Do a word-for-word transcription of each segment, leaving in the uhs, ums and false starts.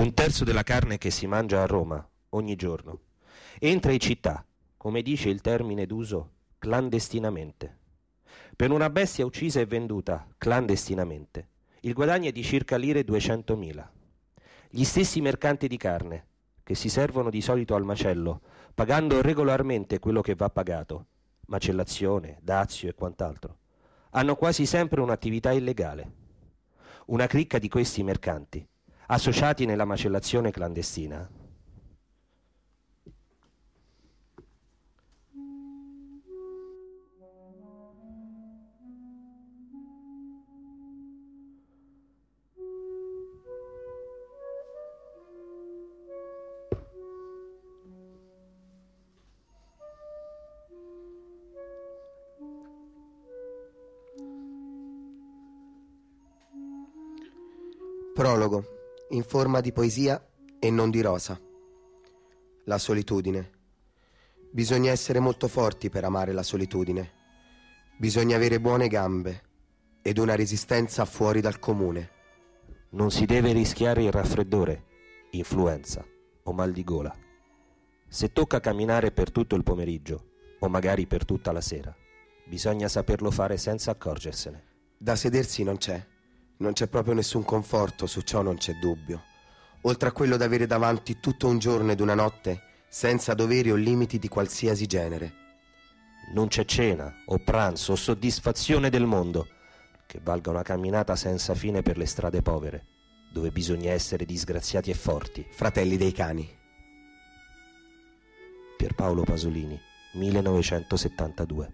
un terzo della carne che si mangia a Roma ogni giorno entra in città, come dice il termine d'uso, clandestinamente. Per una bestia uccisa e venduta clandestinamente, il guadagno è di circa lire duecentomila. Gli stessi mercanti di carne, che si servono di solito al macello, pagando regolarmente quello che va pagato, macellazione, dazio e quant'altro, hanno quasi sempre un'attività illegale. Una cricca di questi mercanti, associati nella macellazione clandestina, Prologo, in forma di poesia e non di rosa. La solitudine. Bisogna essere molto forti per amare la solitudine. Bisogna avere buone gambe ed una resistenza fuori dal comune. non si deve rischiare il raffreddore, influenza o mal di gola. Se tocca camminare per tutto il pomeriggio o magari per tutta la sera, bisogna saperlo fare senza accorgersene. Da sedersi non c'è. Non c'è proprio nessun conforto, su ciò non c'è dubbio. Oltre a quello d'avere davanti tutto un giorno ed una notte, senza doveri o limiti di qualsiasi genere. Non c'è cena o pranzo o soddisfazione del mondo che valga una camminata senza fine per le strade povere, dove bisogna essere disgraziati e forti. Fratelli dei cani. Pierpaolo Pasolini, millenovecentosettantadue.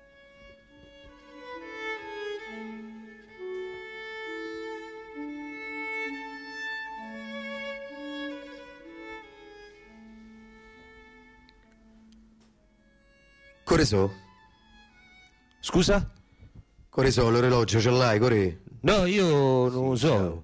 Coresò? Scusa? Coresò, l'orologio ce l'hai, Core? No, io non lo so.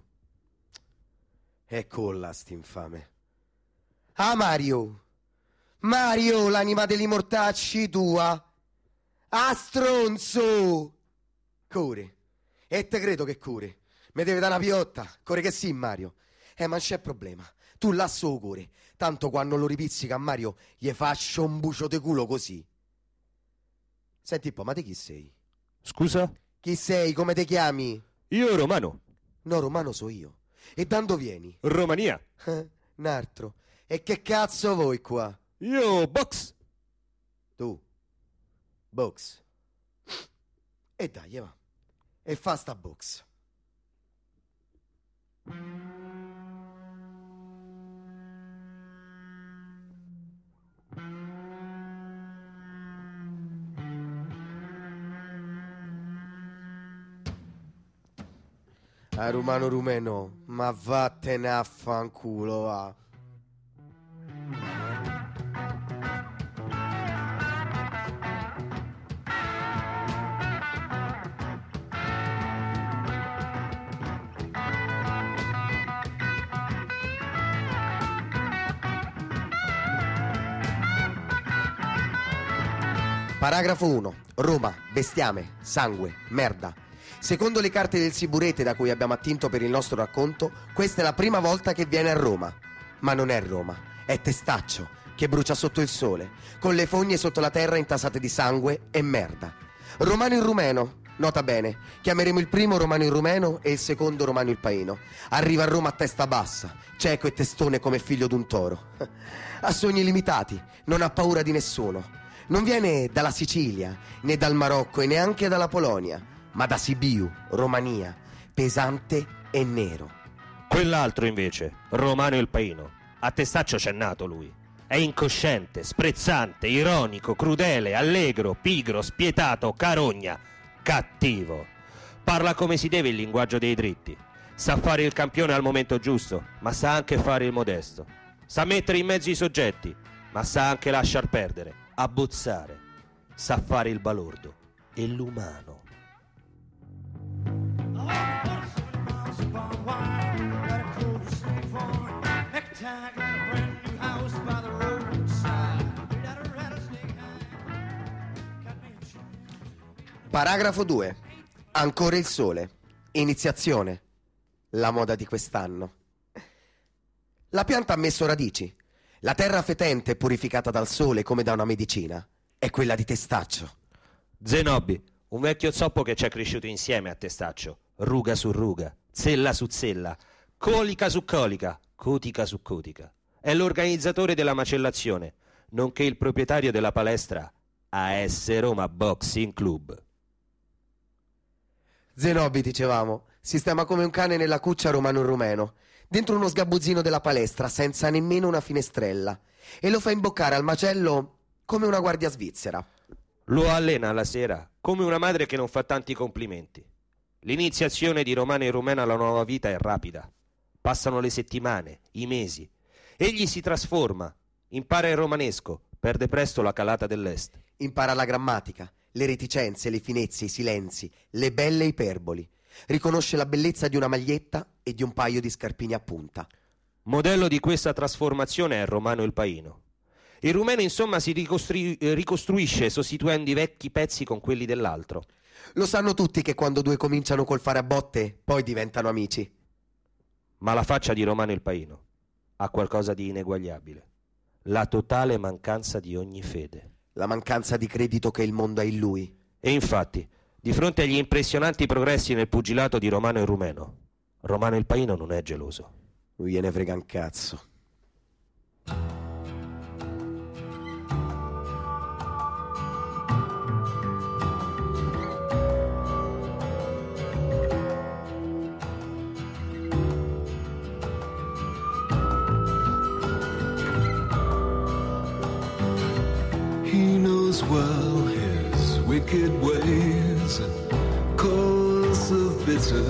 Eccola, st'infame. Ah, Mario! Mario, l'anima degli mortacci tua! Ah, stronzo! Core. E te credo che Core. Mi deve dare una piotta. Core che sì, Mario. Eh, ma non c'è problema. Tu lasso Core. Tanto quando lo ripizzica a Mario, gli faccio un bucio de culo così. Senti un po', ma te chi sei? Scusa? Chi sei? Come ti chiami? Io Romano. No, Romano so io. E da dove vieni? Romania. Eh, Nartro. E che cazzo vuoi qua? Io box. Tu? Box. E dai, va. E fa sta box. A Romano Rumeno, ma vattene a fanculo, va. Paragrafo uno. Roma, bestiame, sangue, merda. Secondo le carte del Siburete da cui abbiamo attinto per il nostro racconto, questa è la prima volta che viene a Roma. Ma non è Roma, è Testaccio, che brucia sotto il sole, con le fogne sotto la terra intasate di sangue e merda. Romano in rumeno, nota bene, chiameremo il primo Romano in rumeno e il secondo Romano il paino. Arriva a Roma a testa bassa, cieco e testone come figlio d'un toro. Ha sogni limitati, non ha paura di nessuno. Non viene dalla Sicilia, né dal Marocco e neanche dalla Polonia, ma da Sibiu, Romania, pesante e nero. Quell'altro invece, Romano il Paino, a Testaccio c'è nato lui. È incosciente, sprezzante, ironico, crudele, allegro, pigro, spietato, carogna, cattivo. Parla come si deve il linguaggio dei dritti. Sa fare il campione al momento giusto, ma sa anche fare il modesto. Sa mettere in mezzo i soggetti, ma sa anche lasciar perdere, abbozzare. Sa fare il balordo e l'umano. Paragrafo due. Ancora il sole. Iniziazione. La moda di quest'anno. La pianta ha messo radici. La terra fetente, purificata dal sole come da una medicina, è quella di Testaccio. Zenobi, un vecchio zoppo che ci è cresciuto insieme a Testaccio, ruga su ruga, zella su zella, colica su colica, cotica su cotica. È l'organizzatore della macellazione, nonché il proprietario della palestra A S Roma Boxing Club. Zenobi, dicevamo, sistema come un cane nella cuccia romano-rumeno, dentro uno sgabuzzino della palestra, senza nemmeno una finestrella, e lo fa imboccare al macello come una guardia svizzera. Lo allena alla sera come una madre che non fa tanti complimenti. L'iniziazione di Romano e Rumeno alla nuova vita è rapida. Passano le settimane, i mesi. Egli si trasforma, impara il romanesco, perde presto la calata dell'est. Impara la grammatica, le reticenze, le finezze, i silenzi, le belle iperboli. Riconosce la bellezza di una maglietta e di un paio di scarpini a punta. Modello di questa trasformazione è Romano il Paino. Il rumeno insomma si ricostru- ricostruisce sostituendo i vecchi pezzi con quelli dell'altro. Lo sanno tutti che quando due cominciano col fare a botte, poi diventano amici. Ma la faccia di Romano il Paino ha qualcosa di ineguagliabile. La totale mancanza di ogni fede. La mancanza di credito che il mondo ha in lui. E infatti, di fronte agli impressionanti progressi nel pugilato di Romano e Rumeno, Romano il Paino non è geloso. Non gliene frega un cazzo. He knows well his wicked ways and cause of bitterness,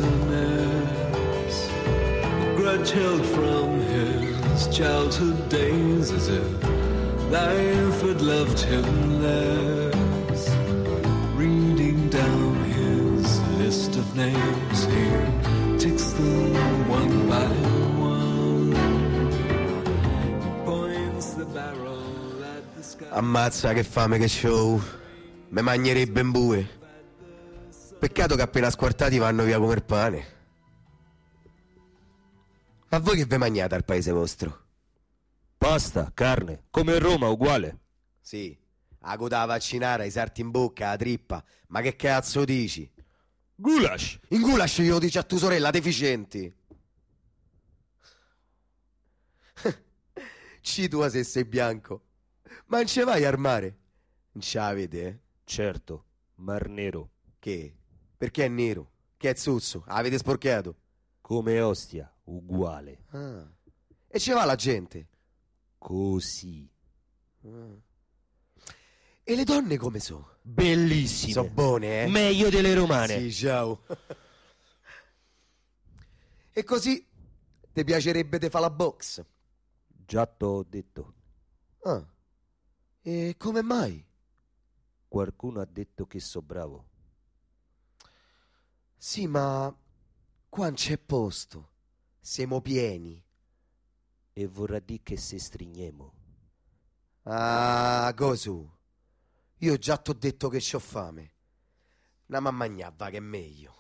a grudge held from his childhood days, as if life had loved him less. Reading down his list of names, he ticks them one by one. He points the barrel. Ammazza che fame, che show. Me magnerebbe in bue. Peccato che appena squartati vanno via come il pane. Ma voi che ve magnate al paese vostro? Pasta, carne, come a Roma, uguale. Sì, a coda vaccinare, i sarti in bocca, la trippa. Ma che cazzo dici? Goulash! In goulash io lo dici a tua sorella, deficienti. Ci tua se sei bianco. Ma non ce vai al mare? Non ce l'avete, eh? Certo, Mar Nero. Che? Perché è nero? Che è zuzzo? Avete sporchiato? Come Ostia, uguale. Ah. E ce va la gente? Così. Ah. E le donne come so? Bellissime. So buone, eh? Meglio delle romane. Sì, ciao. E così ti piacerebbe te fa la box? Già t'ho detto. Ah. E come mai? Qualcuno ha detto che so bravo. Sì, ma qua non c'è posto. Siamo pieni. E vorrà dire che se strignemo. Ah, Gosu. Io già t'ho detto che c'ho fame. Andiamo a mangiare, va che è meglio.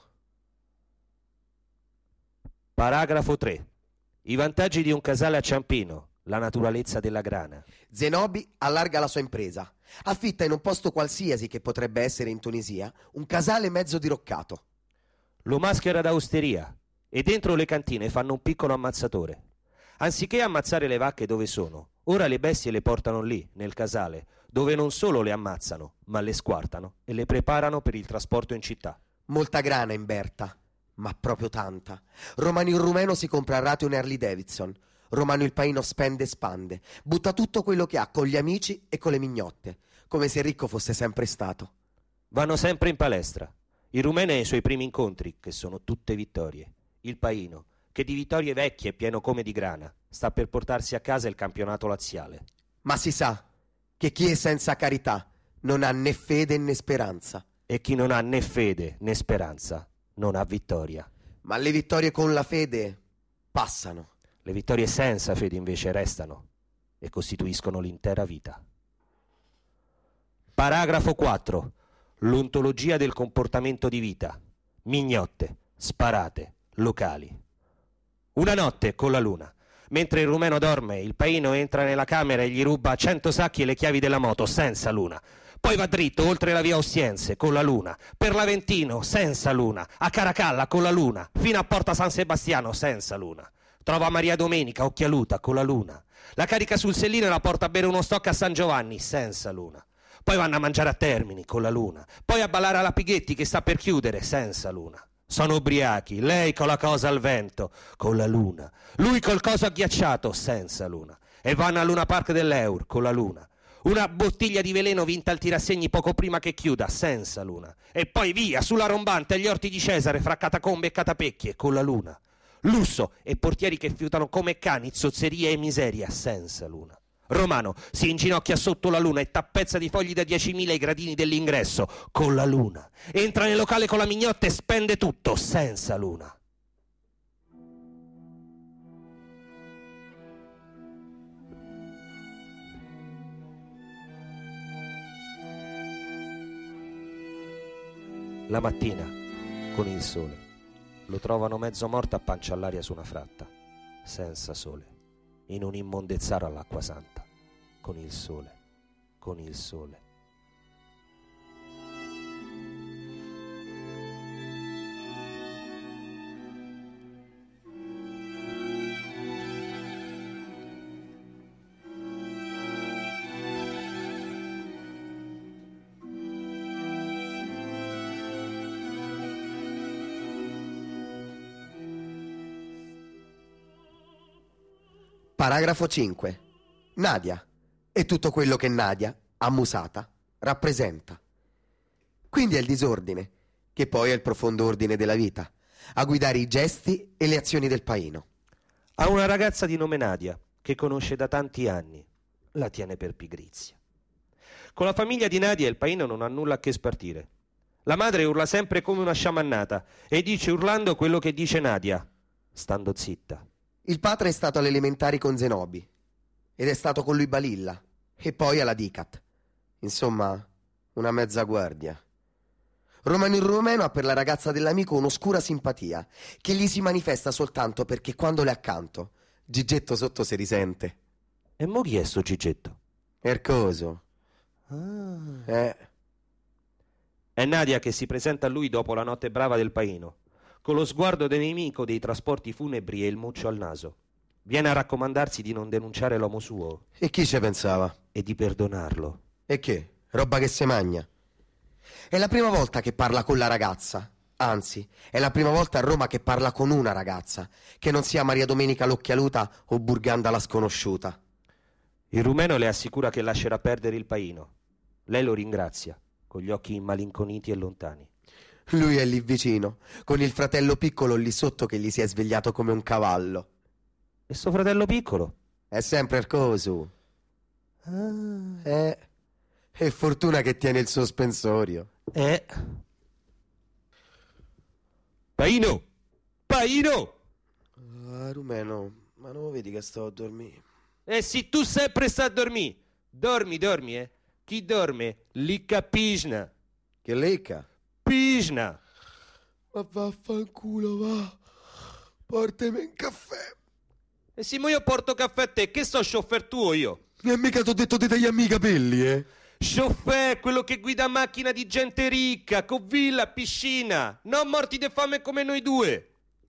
Paragrafo tre. I vantaggi di un casale a Ciampino. La naturalezza della grana. Zenobi allarga la sua impresa. Affitta in un posto qualsiasi che potrebbe essere in Tunisia un casale mezzo diroccato. Lo maschera da osteria e dentro le cantine fanno un piccolo ammazzatore. Anziché ammazzare le vacche dove sono, ora le bestie le portano lì, nel casale, dove non solo le ammazzano, ma le squartano e le preparano per il trasporto in città. Molta grana in Berta, ma proprio tanta. Romano il Rumeno si compra a rate un Harley Davidson. Romano il Paino spende e spande, butta tutto quello che ha con gli amici e con le mignotte, come se ricco fosse sempre stato. Vanno sempre in palestra. Il Rumeno è ai suoi primi incontri, che sono tutte vittorie. Il Paino, che di vittorie vecchie è pieno come di grana, sta per portarsi a casa il campionato laziale. Ma si sa che chi è senza carità non ha né fede né speranza. E chi non ha né fede né speranza non ha vittoria. Ma le vittorie con la fede passano. Le vittorie senza fede invece restano e costituiscono l'intera vita. Paragrafo quattro. L'ontologia del comportamento di vita. Mignotte, sparate, locali. Una notte con la luna, Mentre il rumeno dorme, il paino entra nella camera e gli ruba cento sacchi e le chiavi della moto senza luna. Poi va dritto oltre la via Ostiense con la luna, per l'Aventino senza luna, a Caracalla con la luna, fino a Porta San Sebastiano senza luna. Trova Maria Domenica occhialuta con la luna. La carica sul sellino e la porta a bere uno stock a San Giovanni senza luna. Poi vanno a mangiare a Termini con la luna. Poi a ballare alla Pighetti che sta per chiudere senza luna. Sono ubriachi, lei con la cosa al vento con la luna. Lui col coso agghiacciato senza luna. E vanno a Luna Park dell'Eur con la luna. Una bottiglia di veleno vinta al tirassegni poco prima che chiuda, senza luna. E poi via, sulla rombante agli orti di Cesare, fra catacombe e catapecchie, con la luna. Lusso e portieri che fiutano come cani, zozzeria e miseria, senza luna. Romano si inginocchia sotto la luna e tappezza di fogli da diecimila i gradini dell'ingresso, con la luna. Entra nel locale con la mignotta e spende tutto, senza luna. La mattina, con il sole, lo trovano mezzo morto a pancia all'aria su una fratta, senza sole, in un immondezzaro all'acqua santa, con il sole, con il sole. Paragrafo cinque. Nadia è tutto quello che Nadia, ammusata, rappresenta. Quindi è il disordine, che poi è il profondo ordine della vita, a guidare i gesti e le azioni del paino. Ha una ragazza di nome Nadia, che conosce da tanti anni, la tiene per pigrizia. Con la famiglia di Nadia il paino non ha nulla a che spartire. La madre urla sempre come una sciamannata e dice urlando quello che dice Nadia, stando zitta. Il padre è stato alle elementari con Zenobi ed è stato con lui Balilla e poi alla Dicat. Insomma, una mezza guardia. Romano il Romeno ha per la ragazza dell'amico un'oscura simpatia che gli si manifesta soltanto perché quando le è accanto Gigetto sotto si risente. E mo chi è sto Gigetto? Ercoso. Ah. Eh. È Nadia che si presenta a lui dopo la notte brava del paino, con lo sguardo del nemico dei trasporti funebri e il muccio al naso. Viene a raccomandarsi di non denunciare l'uomo suo. E chi ci pensava? E di perdonarlo. E che? Roba che se magna. È la prima volta che parla con la ragazza. Anzi, è la prima volta a Roma che parla con una ragazza, che non sia Maria Domenica l'occhialuta o Burganda la sconosciuta. Il rumeno le assicura che lascerà perdere il paino. Lei lo ringrazia, con gli occhi immalinconiti e lontani. Lui è lì vicino, con il fratello piccolo lì sotto che gli si è svegliato come un cavallo. E suo fratello piccolo? È sempre Ercosu. Ah. Eh, è fortuna che tiene il sospensorio. Eh. Paino! Paino! Ah, Rumeno, ma non lo vedi che sto a dormire? Eh sì, tu sempre stai a dormire. Dormi, dormi, eh. Chi dorme? Licca pisna. Che lecca? Pisna. Ma vaffanculo, va. Portami un caffè. E sì, ma io porto caffè a te, che so chauffeur tuo io? E mica t'ho detto di tagliarmi i capelli, eh? Chauffeur, quello che guida macchina di gente ricca, con villa, piscina, non morti di fame come noi due.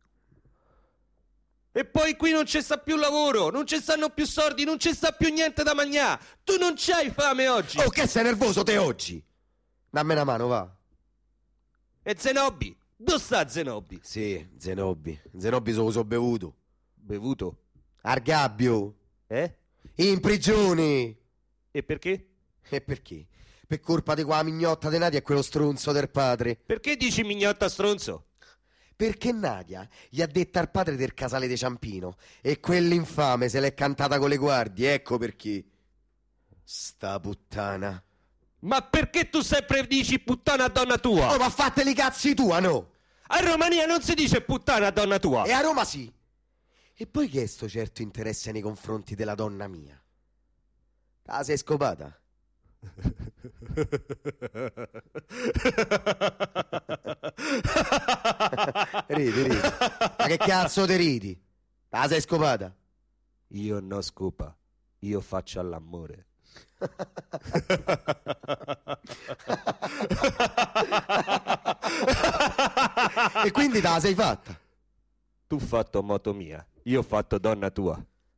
E poi qui non ci sta più lavoro, non ci stanno più soldi, non ci sta più niente da mangiare. Tu non c'hai fame oggi. Oh, che sei nervoso te oggi? Dammi una mano, va. E Zenobi? Dove sta Zenobi? Sì, Zenobi. Zenobi so so bevuto. Bevuto? Argabbio. Eh? In prigione. E perché? E perché? Per colpa di quella mignotta di Nadia e quello stronzo del padre. Perché dici mignotta stronzo? Perché Nadia gli ha detto al padre del casale de Ciampino e quell'infame se l'è cantata con le guardie, ecco perché. Sta puttana. Ma perché tu sempre dici puttana a donna tua? Oh, ma fateli i cazzi tua, no? A Romania non si dice puttana a donna tua. E a Roma sì. E poi che è sto certo interesse nei confronti della donna mia? Ah, sei scopata? Ridi, ridi. Ma che cazzo te ridi? Ah, sei scopata? Io no scopa, io faccio all'amore. E quindi te la sei fatta? Tu fatto moto mia, io fatto donna tua.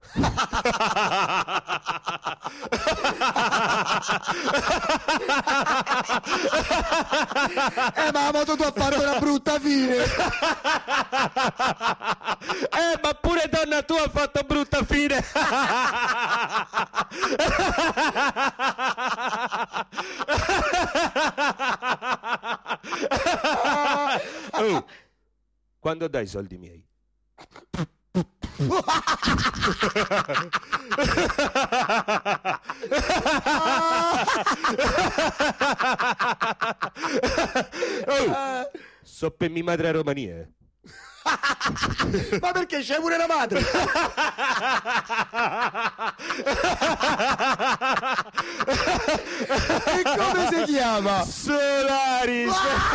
Eh, ma la moto tu ha fatto una brutta fine. Eh, ma pure donna tua ha fatto brutta fine. Oh, quando dai i soldi miei? Oh, so per mia madre a Romania. Ma perché c'è pure la madre? E come si chiama? Solaris.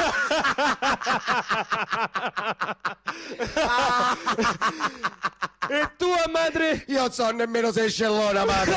E tua madre? Io non so nemmeno se è scellona, madre.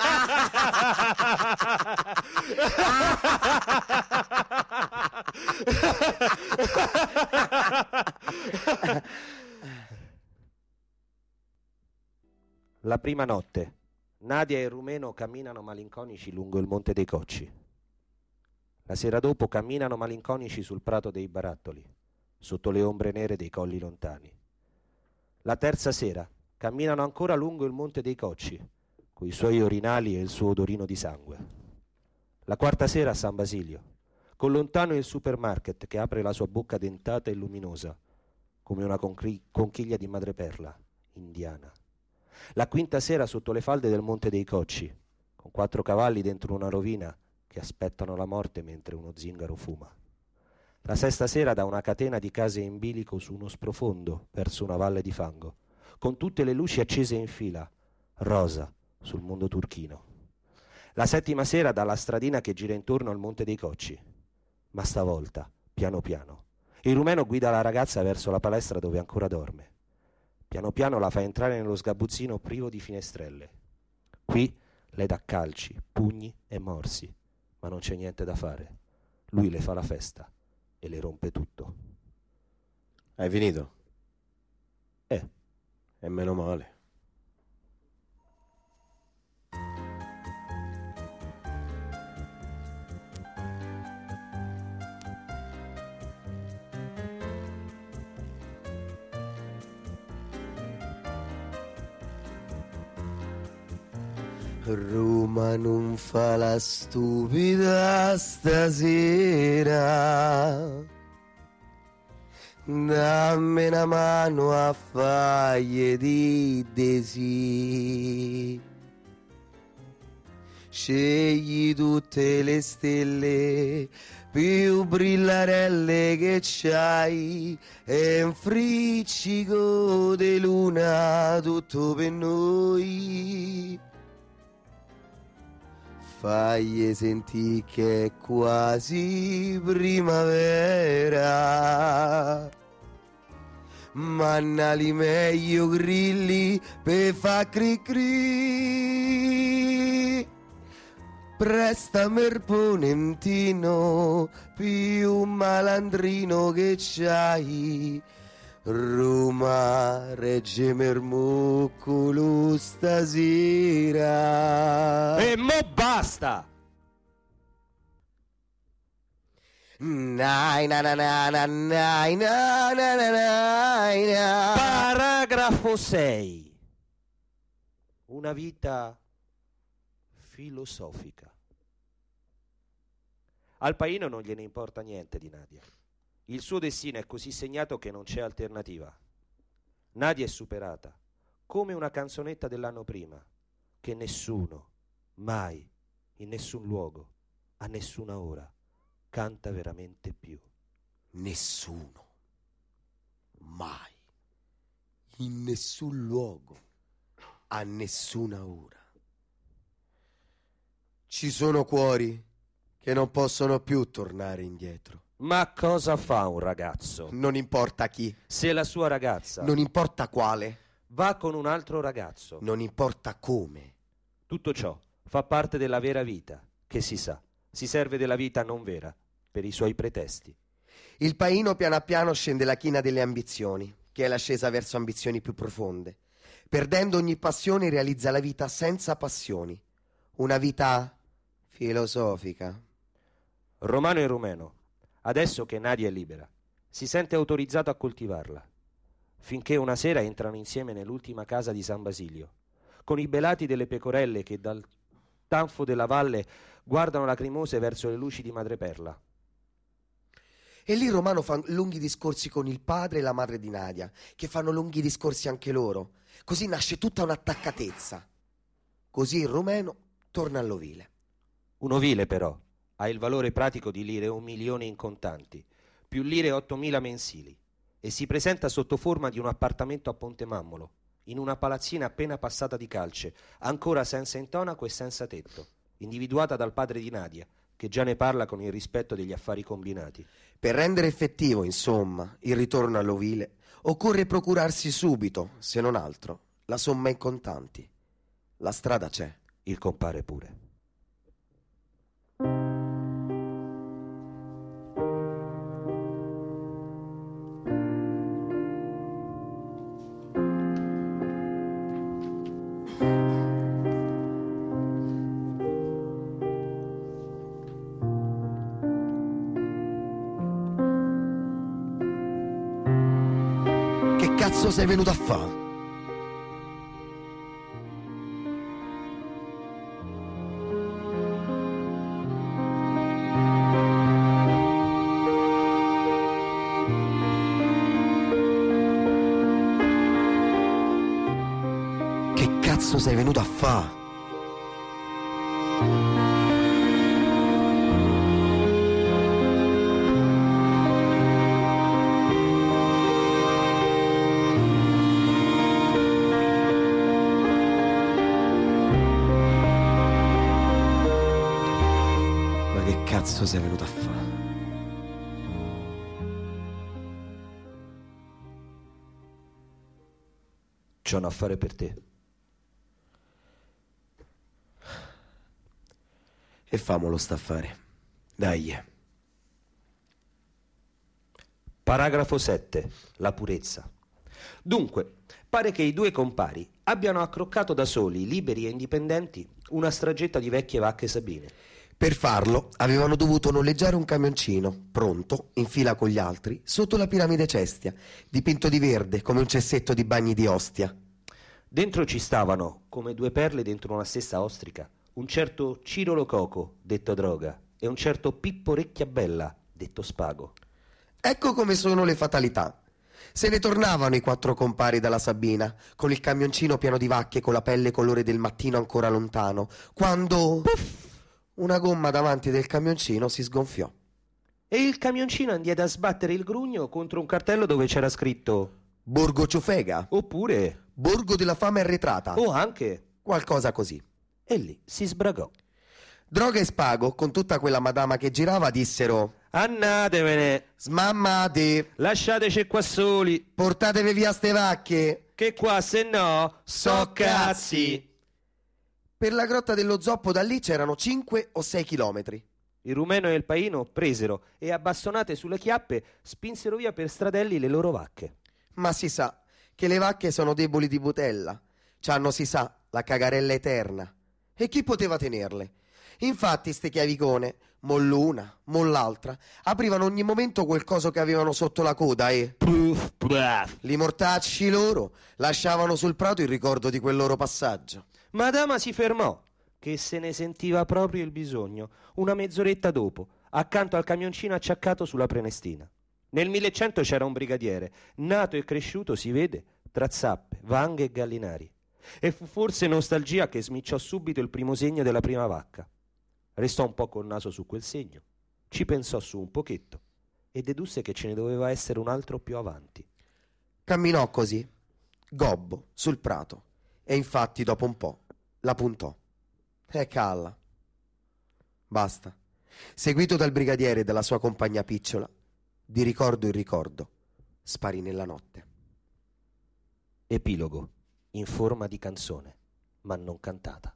La prima notte, Nadia e il rumeno camminano malinconici lungo il Monte dei Cocci. La sera dopo camminano malinconici sul prato dei barattoli, sotto le ombre nere dei colli lontani. La terza sera camminano ancora lungo il Monte dei Cocci, coi suoi orinali e il suo odorino di sangue. La quarta sera a San Basilio, con lontano il supermarket che apre la sua bocca dentata e luminosa, come una concri- conchiglia di madreperla indiana. La quinta sera sotto le falde del Monte dei Cocci, con quattro cavalli dentro una rovina che aspettano la morte mentre uno zingaro fuma. La sesta sera da una catena di case in bilico su uno sprofondo verso una valle di fango, con tutte le luci accese in fila, rosa sul mondo turchino. La settima sera dalla stradina che gira intorno al Monte dei Cocci, ma stavolta, piano piano, il rumeno guida la ragazza verso la palestra dove ancora dorme. Piano piano la fa entrare nello sgabuzzino privo di finestrelle. Qui lei dà calci, pugni e morsi, ma non c'è niente da fare. Lui le fa la festa e le rompe tutto. Hai finito? Eh. E meno male. Roma non fa la stupida stasera, dammi una mano a faglie di desi, scegli tutte le stelle più brillarelle che c'hai e un friccico di luna tutto per noi. Fagli sentì che è quasi primavera, mannali meglio grilli per fa cri cri. Prestami il ponentino più malandrino che c'hai, Roma regge mermuccolo stasera. E mo basta! Nai na na na na nai na na na nai na. Paragrafo sei. Una vita filosofica. Al paino non gliene importa niente di Nadia. Il suo destino è così segnato che non c'è alternativa. Nadia è superata, come una canzonetta dell'anno prima, che nessuno, mai, in nessun luogo, a nessuna ora, canta veramente più. Nessuno, mai, in nessun luogo, a nessuna ora. Ci sono cuori che non possono più tornare indietro. Ma cosa fa un ragazzo? Non importa chi. Se la sua ragazza Non importa quale. Va con un altro ragazzo. Non importa come. Tutto ciò fa parte della vera vita, che si sa, si serve della vita non vera, per i suoi pretesti. Il paino piano piano scende la china delle ambizioni, che è l'ascesa verso ambizioni più profonde. Perdendo ogni passione realizza la vita senza passioni. Una vita filosofica. Romano e rumeno, adesso che Nadia è libera, si sente autorizzato a coltivarla, finché una sera entrano insieme nell'ultima casa di San Basilio, con i belati delle pecorelle che dal tanfo della valle guardano lacrimose verso le luci di Madreperla. E lì Romano fa lunghi discorsi con il padre e la madre di Nadia, che fanno lunghi discorsi anche loro. Così nasce tutta un'attaccatezza. Così il rumeno torna all'ovile. Un ovile, però, ha il valore pratico di lire un milione in contanti, più lire ottomila mensili, e si presenta sotto forma di un appartamento a Ponte Mammolo, in una palazzina appena passata di calce, ancora senza intonaco e senza tetto, individuata dal padre di Nadia, che già ne parla con il rispetto degli affari combinati. Per rendere effettivo, insomma, il ritorno all'ovile, occorre procurarsi subito, se non altro, la somma in contanti. La strada c'è. Il compare pure. Che cazzo sei venuto a fa'? Che cazzo sei venuto a fa'? Cazzo sei venuto a fare? C'ho un affare per te. E famolo st'affare. Dai. Paragrafo sette. La purezza. Dunque, pare che i due compari abbiano accroccato da soli, liberi e indipendenti, una stragetta di vecchie vacche sabine. Per farlo avevano dovuto noleggiare un camioncino, pronto, in fila con gli altri, sotto la piramide Cestia, dipinto di verde come un cessetto di bagni di Ostia. Dentro ci stavano, come due perle dentro una stessa ostrica, un certo Ciro Lococo, detto Droga, e un certo Pippo Recchiabella, detto Spago. Ecco come sono le fatalità. Se ne tornavano i quattro compari dalla Sabina, con il camioncino pieno di vacche con la pelle colore del mattino ancora lontano, quando... Puff! Una gomma davanti del camioncino si sgonfiò. E il camioncino andiede a sbattere il grugno contro un cartello dove c'era scritto Borgo Ciofega. Oppure Borgo della fame arretrata. O anche qualcosa così. E lì si sbragò. Droga e Spago, con tutta quella madama che girava, dissero Annatevene, smammate, lasciateci qua soli, portatevi via ste vacche, che qua se no so cazzi. Per la grotta dello zoppo da lì c'erano cinque o sei chilometri. Il rumeno e il paino presero e, abbastonate sulle chiappe, spinsero via per stradelli le loro vacche. Ma si sa che le vacche sono deboli di butella. C'hanno, si sa, la cagarella eterna. E chi poteva tenerle? Infatti ste chiavicone, moll'una, moll'altra, aprivano ogni momento quel coso che avevano sotto la coda e... Puff, puff. Li mortacci loro lasciavano sul prato il ricordo di quel loro passaggio. Madama si fermò, che se ne sentiva proprio il bisogno, una mezz'oretta dopo, accanto al camioncino acciaccato sulla Prenestina. Nel millecento c'era un brigadiere, nato e cresciuto, si vede, tra zappe, vanghe e gallinari. E fu forse nostalgia che smicciò subito il primo segno della prima vacca. Restò un po' col naso su quel segno, ci pensò su un pochetto e dedusse che ce ne doveva essere un altro più avanti. Camminò così, gobbo, sul prato, e infatti dopo un po' la puntò. E calla. Basta. Seguito dal brigadiere e dalla sua compagna picciola, di ricordo in ricordo, sparì nella notte. Epilogo. in forma di canzone, ma non cantata.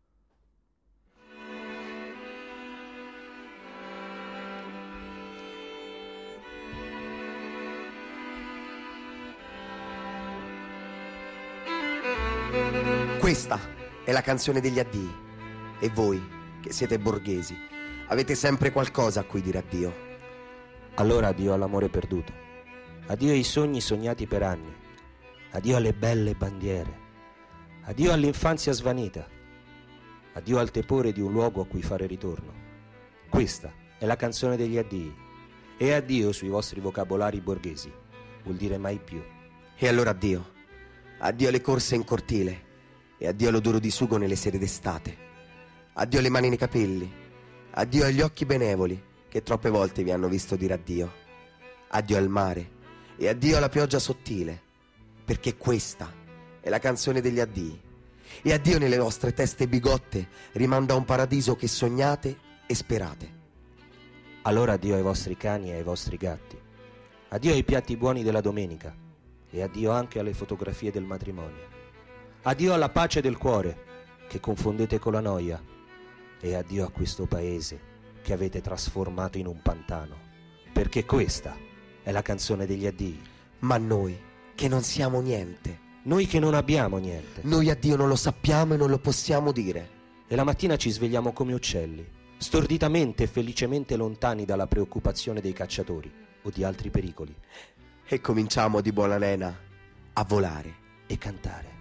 Questa è la canzone degli addii. E voi, che siete borghesi, avete sempre qualcosa a cui dire addio. Allora addio all'amore perduto, addio ai sogni sognati per anni, addio alle belle bandiere, addio all'infanzia svanita, addio al tepore di un luogo a cui fare ritorno. Questa è la canzone degli addii, e addio sui vostri vocabolari borghesi vuol dire mai più. E allora addio. Addio alle corse in cortile e addio all'odore di sugo nelle sere d'estate. Addio alle mani nei capelli, addio agli occhi benevoli che troppe volte vi hanno visto dire addio. Addio al mare e addio alla pioggia sottile, perché questa è la canzone degli addii. E addio nelle vostre teste bigotte rimanda a un paradiso che sognate e sperate. Allora addio ai vostri cani e ai vostri gatti, addio ai piatti buoni della domenica e addio anche alle fotografie del matrimonio. Addio alla pace del cuore che confondete con la noia e addio a questo paese che avete trasformato in un pantano, perché questa è la canzone degli addii. Ma noi che non siamo niente, noi che non abbiamo niente, noi addio non lo sappiamo e non lo possiamo dire. E la mattina ci svegliamo come uccelli, storditamente e felicemente lontani dalla preoccupazione dei cacciatori o di altri pericoli. E cominciamo di buona lena a volare e cantare.